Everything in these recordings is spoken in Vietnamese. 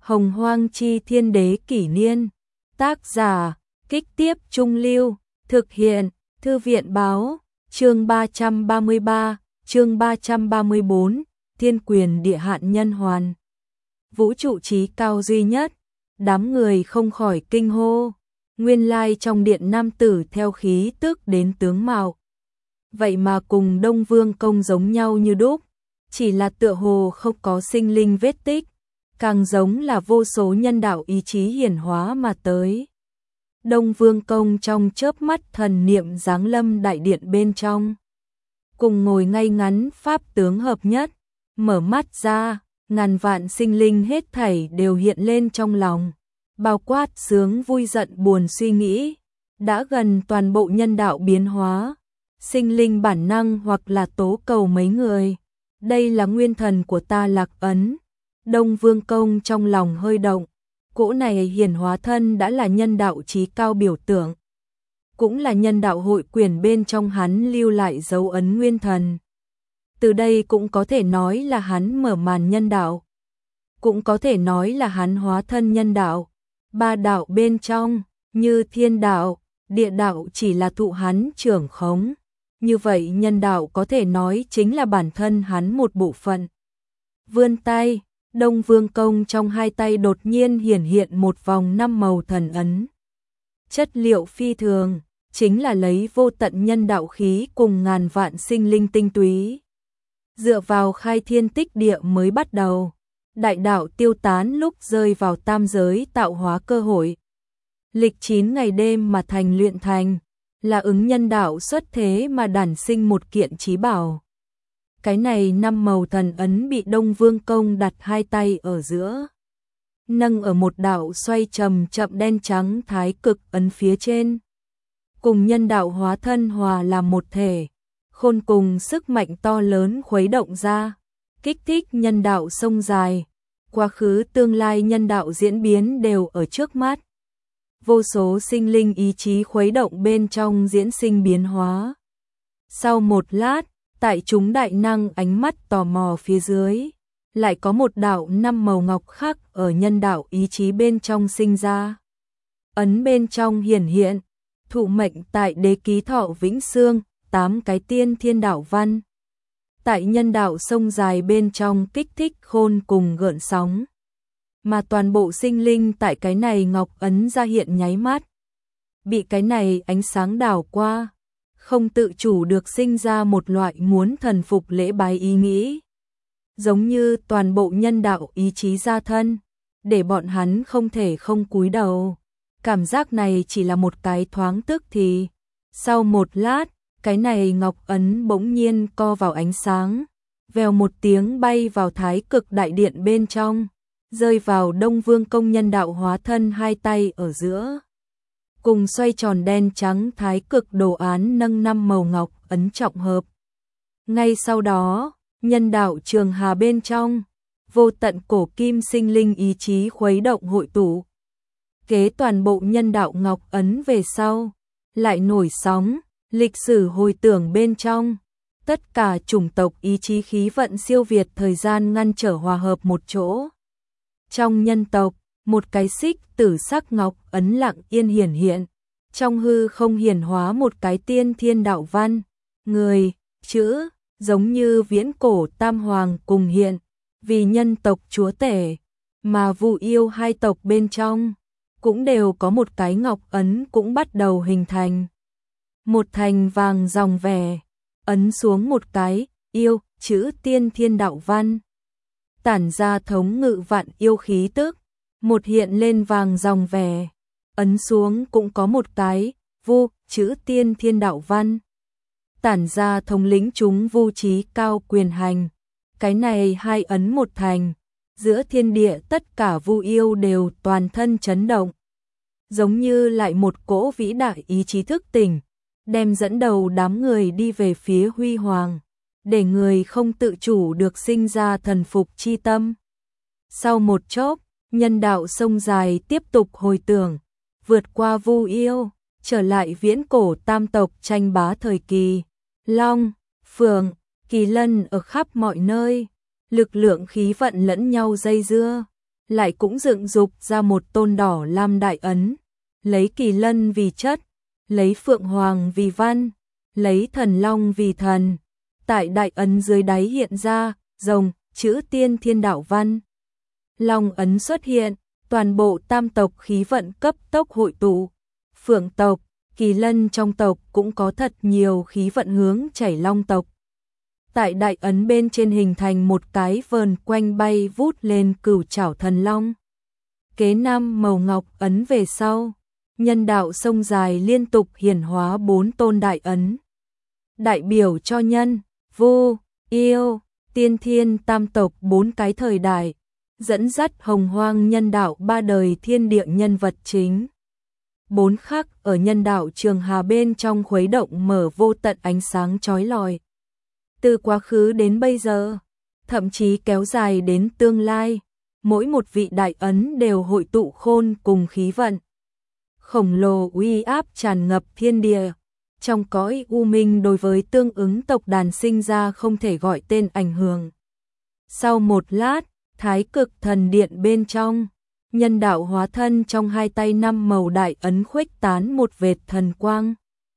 Hồng Hoang Chi Thiên Đế Kỷ Niên. Tác giả, Kích Tiếp Trung Lưu. Thực hiện, Thư viện Báo. Chương 333, chương 334, Thiên Quyền Địa Hạn Nhân Hoàn. Vũ trụ trí cao duy nhất. Đám người không khỏi kinh hô. Nguyên lai trong điện nam tử theo khí tức đến tướng mạo. Vậy mà cùng Đông Vương Công giống nhau như đúc. Chỉ là tựa hồ không có sinh linh vết tích. Càng giống là vô số nhân đạo ý chí hiển hóa mà tới. Đông Vương Công trong chớp mắt thần niệm giáng lâm đại điện bên trong. Cùng ngồi ngay ngắn pháp tướng hợp nhất. Mở mắt ra, ngàn vạn sinh linh hết thảy đều hiện lên trong lòng. Bao quát sướng vui giận buồn suy nghĩ. Đã gần toàn bộ nhân đạo biến hóa. Sinh linh bản năng hoặc là tố cầu mấy người. Đây là nguyên thần của ta Lạc Ấn. Đông Vương Công trong lòng hơi động. Cỗ này hiển hóa thân đã là nhân đạo trí cao biểu tượng. Cũng là nhân đạo hội quyền bên trong hắn lưu lại dấu ấn nguyên thần. Từ đây cũng có thể nói là hắn mở màn nhân đạo. Cũng có thể nói là hắn hóa thân nhân đạo. Ba đạo bên trong, như thiên đạo, địa đạo chỉ là thụ hắn trưởng khống. Như vậy nhân đạo có thể nói chính là bản thân hắn một bộ phận. Vươn tay, Đông Vương Công trong hai tay đột nhiên hiển hiện một vòng 5 màu thần ấn. Chất liệu phi thường, chính là lấy vô tận nhân đạo khí cùng ngàn vạn sinh linh tinh túy. Dựa vào khai thiên tích địa mới bắt đầu. Đại đạo tiêu tán lúc rơi vào tam giới tạo hóa cơ hội. Lịch 9 ngày đêm mà thành luyện thành. Là ứng nhân đạo xuất thế mà đản sinh một kiện chí bảo. Cái này 5 màu thần ấn bị Đông Vương Công đặt hai tay ở giữa. Nâng ở một đạo xoay chậm đen trắng thái cực ấn phía trên. Cùng nhân đạo hóa thân hòa làm một thể. Khôn cùng sức mạnh to lớn khuấy động ra. Kích thích nhân đạo sông dài. Quá khứ tương lai nhân đạo diễn biến đều ở trước mắt. Vô số sinh linh ý chí khuấy động bên trong diễn sinh biến hóa. Sau một lát, tại chúng đại năng ánh mắt tò mò phía dưới, lại có một đạo 5 màu ngọc khác ở nhân đạo ý chí bên trong sinh ra. Ấn bên trong hiển hiện, thụ mệnh tại đế ký thọ vĩnh xương, 8 cái tiên thiên đạo văn. Tại nhân đạo sông dài bên trong kích thích khôn cùng gợn sóng. Mà toàn bộ sinh linh tại cái này ngọc ấn ra hiện nháy mắt. Bị cái này ánh sáng đảo qua. Không tự chủ được sinh ra một loại muốn thần phục lễ bái ý nghĩ. Giống như toàn bộ nhân đạo ý chí ra thân. Để bọn hắn không thể không cúi đầu. Cảm giác này chỉ là một cái thoáng tức thì. Sau một lát, cái này ngọc ấn bỗng nhiên co vào ánh sáng. Vèo một tiếng bay vào thái cực đại điện bên trong. Rơi vào Đông Vương Công nhân đạo hóa thân hai tay ở giữa. Cùng xoay tròn đen trắng thái cực đồ án nâng 5 màu ngọc ấn trọng hợp. Ngay sau đó, nhân đạo trường hà bên trong, vô tận cổ kim sinh linh ý chí khuấy động hội tụ. Kế toàn bộ nhân đạo ngọc ấn về sau, lại nổi sóng, lịch sử hồi tưởng bên trong. Tất cả chủng tộc ý chí khí vận siêu việt thời gian ngăn trở hòa hợp một chỗ. Trong nhân tộc, một cái xích tử sắc ngọc ấn lặng yên hiển hiện. Trong hư không hiển hóa một cái tiên thiên đạo văn. Người, chữ, giống như viễn cổ tam hoàng cùng hiện. Vì nhân tộc chúa tể, mà Vu Yêu hai tộc bên trong, cũng đều có một cái ngọc ấn cũng bắt đầu hình thành. Một thành vàng dòng vẻ, ấn xuống một cái, yêu, chữ tiên thiên đạo văn. Tản ra thống ngự vạn yêu khí tức, một hiện lên vàng dòng vẻ, ấn xuống cũng có một cái, vu, chữ tiên thiên đạo văn. Tản ra thống lĩnh chúng vu trí cao quyền hành, cái này hai ấn một thành, giữa thiên địa tất cả vu yêu đều toàn thân chấn động. Giống như lại một cỗ vĩ đại ý chí thức tỉnh, đem dẫn đầu đám người đi về phía huy hoàng. Để người không tự chủ được sinh ra thần phục chi tâm. Sau một chốc, nhân đạo sông dài tiếp tục hồi tưởng, vượt qua Vu Yêu, trở lại viễn cổ tam tộc tranh bá thời kỳ. Long, Phượng, Kỳ Lân ở khắp mọi nơi, lực lượng khí vận lẫn nhau dây dưa, lại cũng dựng dục ra một tôn đỏ lam đại ấn, lấy kỳ lân vì chất, lấy phượng hoàng vì văn, lấy thần long vì thần. Tại đại ấn dưới đáy hiện ra rồng, chữ tiên thiên đạo văn. Long ấn xuất hiện, toàn bộ tam tộc khí vận cấp tốc hội tụ. Phượng tộc, kỳ lân trong tộc cũng có thật nhiều khí vận hướng chảy long tộc. Tại đại ấn bên trên hình thành một cái vờn quanh bay vút lên cửu trảo thần long. Kế năm màu ngọc ấn về sau, nhân đạo sông dài liên tục hiển hóa 4 tôn đại ấn. Đại biểu cho nhân, vu, yêu, tiên thiên tam tộc 4 cái thời đại, dẫn dắt hồng hoang nhân đạo 3 đời thiên địa nhân vật chính. 4 khắc ở nhân đạo trường hà bên trong khuấy động mở vô tận ánh sáng chói lọi. Từ quá khứ đến bây giờ, thậm chí kéo dài đến tương lai, mỗi một vị đại ấn đều hội tụ khôn cùng khí vận. Khổng lồ uy áp tràn ngập thiên địa, trong cõi u minh đối với tương ứng tộc đàn sinh ra không thể gọi tên ảnh hưởng. Sau một lát, Thái Cực Thần Điện bên trong, nhân đạo hóa thân trong 2 tay 5 màu đại ấn khuếch tán một vệt thần quang,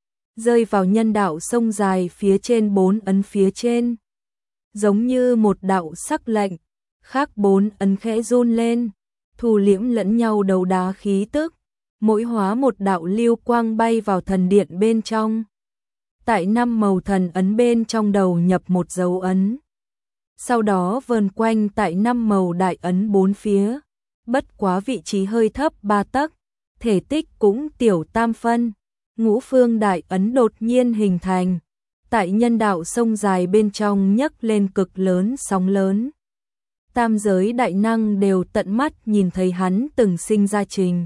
rơi vào nhân đạo sông dài phía trên 4 ấn phía trên. Giống như một đạo sắc lệnh, khác 4 ấn khẽ run lên, thu liễm lẫn nhau đấu đá khí tức, mỗi hóa một đạo lưu quang bay vào thần điện bên trong. Tại 5 màu thần ấn bên trong đầu nhập một dấu ấn. Sau đó vờn quanh tại 5 màu đại ấn 4 phía, bất quá vị trí hơi thấp 3 tấc, thể tích cũng tiểu tam phân. Ngũ phương đại ấn đột nhiên hình thành, tại nhân đạo sông dài bên trong nhấc lên cực lớn sóng lớn. Tam giới đại năng đều tận mắt nhìn thấy hắn từng sinh ra trình,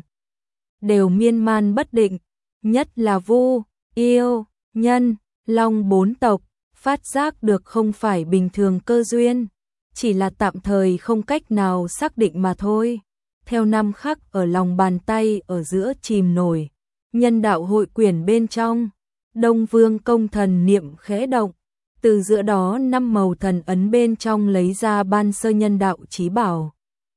đều miên man bất định, nhất là vu, yêu, nhân, long 4 tộc, phát giác được không phải bình thường cơ duyên, chỉ là tạm thời không cách nào xác định mà thôi. Theo 5 khắc ở lòng bàn tay ở giữa chìm nổi, nhân đạo hội quyển bên trong, Đông Vương công thần niệm khẽ động, từ giữa đó 5 màu thần ấn bên trong lấy ra ban sơ nhân đạo chí bảo.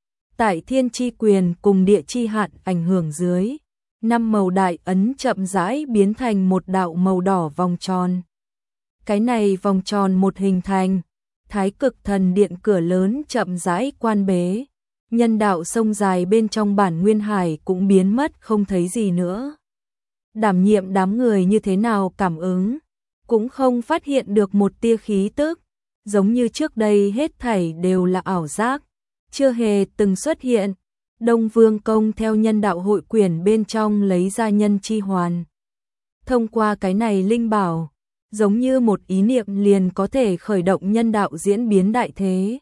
Tại thiên chi quyền cùng địa chi hạn ảnh hưởng dưới, 5 màu đại ấn chậm rãi biến thành một đạo màu đỏ vòng tròn. Cái này vòng tròn một hình thành, Thái Cực Thần Điện cửa lớn chậm rãi quan bế, nhân đạo sông dài bên trong bản nguyên hải cũng biến mất không thấy gì nữa. Đảm nhiệm đám người như thế nào cảm ứng, cũng không phát hiện được một tia khí tức, giống như trước đây hết thảy đều là ảo giác, chưa hề từng xuất hiện. Đông Vương công theo nhân đạo hội quyển bên trong lấy ra nhân chi hoàn. Thông qua cái này linh bảo, giống như một ý niệm liền có thể khởi động nhân đạo diễn biến đại thế.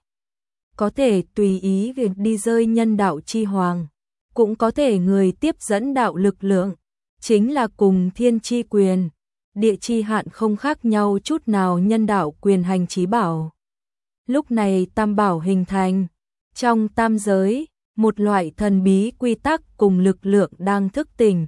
Có thể tùy ý việc đi rơi nhân đạo chi hoàng, cũng có thể người tiếp dẫn đạo lực lượng, chính là cùng thiên chi quyền, địa chi hạn không khác nhau chút nào nhân đạo quyền hành chí bảo. Lúc này tam bảo hình thành, trong tam giới, một loại thần bí quy tắc cùng lực lượng đang thức tỉnh.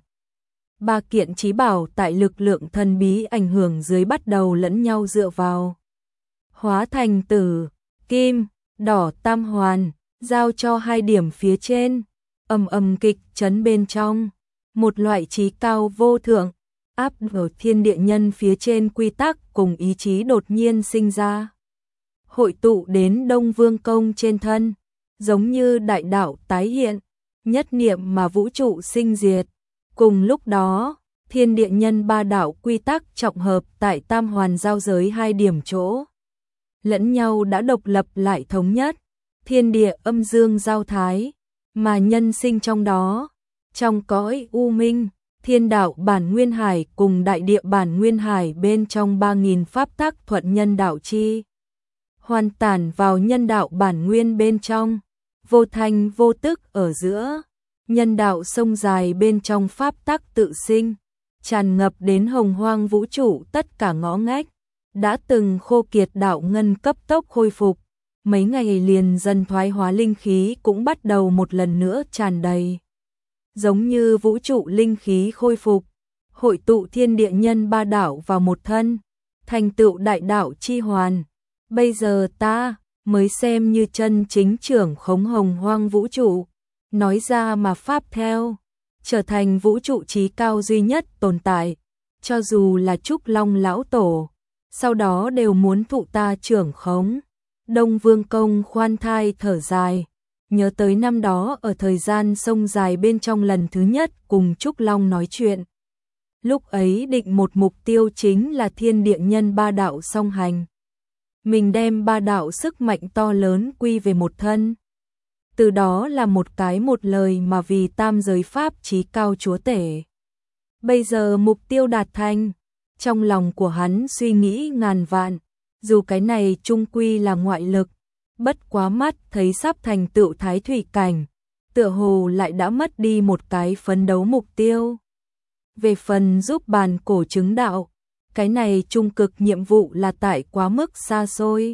3 kiện chí bảo tại lực lượng thần bí ảnh hưởng dưới bắt đầu lẫn nhau dựa vào. Hóa thành tử, kim, đỏ tam hoàn, giao cho 2 điểm phía trên, ầm ầm kịch chấn bên trong. Một loại trí cao vô thượng, áp ở thiên địa nhân phía trên quy tắc cùng ý chí đột nhiên sinh ra. Hội tụ đến Đông Vương công trên thân, giống như đại đạo tái hiện, nhất niệm mà vũ trụ sinh diệt. Cùng lúc đó, thiên địa nhân 3 đạo quy tắc trọng hợp tại tam hoàn giao giới 2 điểm chỗ. Lẫn nhau đã độc lập lại thống nhất, thiên địa âm dương giao thái, mà nhân sinh trong đó. Trong cõi u minh, thiên đạo bản nguyên hải cùng đại địa bản nguyên hải bên trong 3.000 pháp tắc thuận nhân đạo chi. Hoàn tản vào nhân đạo bản nguyên bên trong, vô thanh vô tức ở giữa, nhân đạo sông dài bên trong pháp tắc tự sinh, tràn ngập đến hồng hoang vũ trụ tất cả ngõ ngách, đã từng khô kiệt đạo ngân cấp tốc khôi phục, mấy ngày liền dần thoái hóa linh khí cũng bắt đầu một lần nữa tràn đầy. Giống như vũ trụ linh khí khôi phục, hội tụ thiên địa nhân 3 đạo vào một thân, thành tựu đại đạo chi hoàn. Bây giờ ta mới xem như chân chính trưởng khống hồng hoang vũ trụ. nói ra mà pháp theo, trở thành vũ trụ trí cao duy nhất tồn tại, cho dù là Trúc Long lão tổ, sau đó đều muốn thụ ta trưởng khống. Đông Vương Công khoan thai thở dài, nhớ tới năm đó ở thời gian sông dài bên trong lần thứ nhất cùng Trúc Long nói chuyện. Lúc ấy định một mục tiêu chính là thiên địa nhân ba đạo song hành. Mình đem ba đạo sức mạnh to lớn quy về một thân. Từ đó là một cái một lời mà vì tam giới pháp chí cao chúa tể. Bây giờ mục tiêu đạt thành, trong lòng của hắn suy nghĩ ngàn vạn, dù cái này chung quy là ngoại lực, bất quá mắt thấy sắp thành tựu thái thủy cảnh, tựa hồ lại đã mất đi một cái phấn đấu mục tiêu. Về phần giúp bàn cổ chứng đạo, cái này trung cực nhiệm vụ là tại quá mức xa xôi.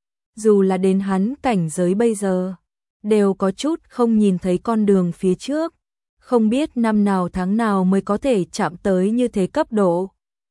Dù là đến hắn cảnh giới bây giờ, đều có chút không nhìn thấy con đường phía trước, không biết năm nào tháng nào mới có thể chạm tới như thế cấp độ.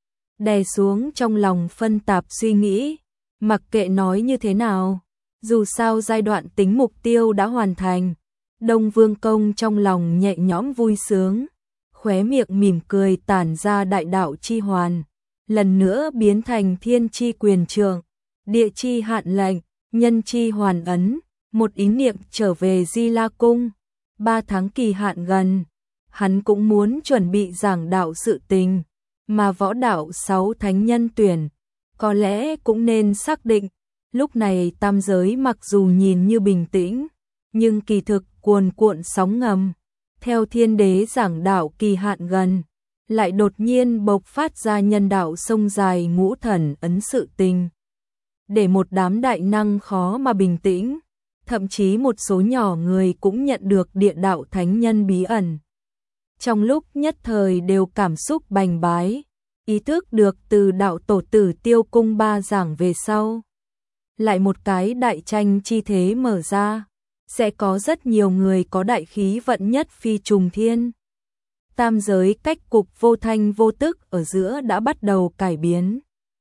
Đè xuống trong lòng phân tạp suy nghĩ, mặc kệ nói như thế nào, dù sao giai đoạn tính mục tiêu đã hoàn thành, Đông Vương Công trong lòng nhẹ nhõm vui sướng, khóe miệng mỉm cười tản ra đại đạo chi hoàn, lần nữa biến thành thiên chi quyền trượng, địa chi hạn lệnh, nhân chi hoàn ấn, một ý niệm trở về Di La Cung. 3 tháng kỳ hạn gần, hắn cũng muốn chuẩn bị giảng đạo sự tình, mà võ đạo 6 thánh nhân tuyển, có lẽ cũng nên xác định, lúc này tam giới mặc dù nhìn như bình tĩnh, nhưng kỳ thực cuồn cuộn sóng ngầm. Theo thiên đế giảng đạo kỳ hạn gần, lại đột nhiên bộc phát ra nhân đạo sông dài ngũ thần ấn sự tình. Để một đám đại năng khó mà bình tĩnh, thậm chí một số nhỏ người cũng nhận được địa đạo thánh nhân bí ẩn. Trong lúc nhất thời đều cảm xúc bành bái, ý thức được từ đạo tổ tử Tiêu Cung ba giảng về sau. Lại một cái đại tranh chi thế mở ra, sẽ có rất nhiều người có đại khí vận nhất phi trùng thiên. Tam giới cách cục vô thanh vô tức ở giữa đã bắt đầu cải biến.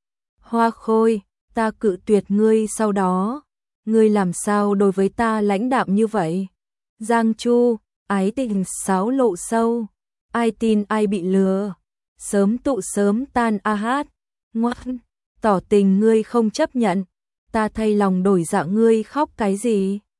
Hoa Khôi, ta cự tuyệt ngươi sau đó, ngươi làm sao đối với ta lãnh đạm như vậy? Giang Chu, ái tình sáo lộ sâu, ai tin ai bị lừa, sớm tụ sớm tan a hát, ngoan, tỏ tình ngươi không chấp nhận, ta thay lòng đổi dạ ngươi khóc cái gì?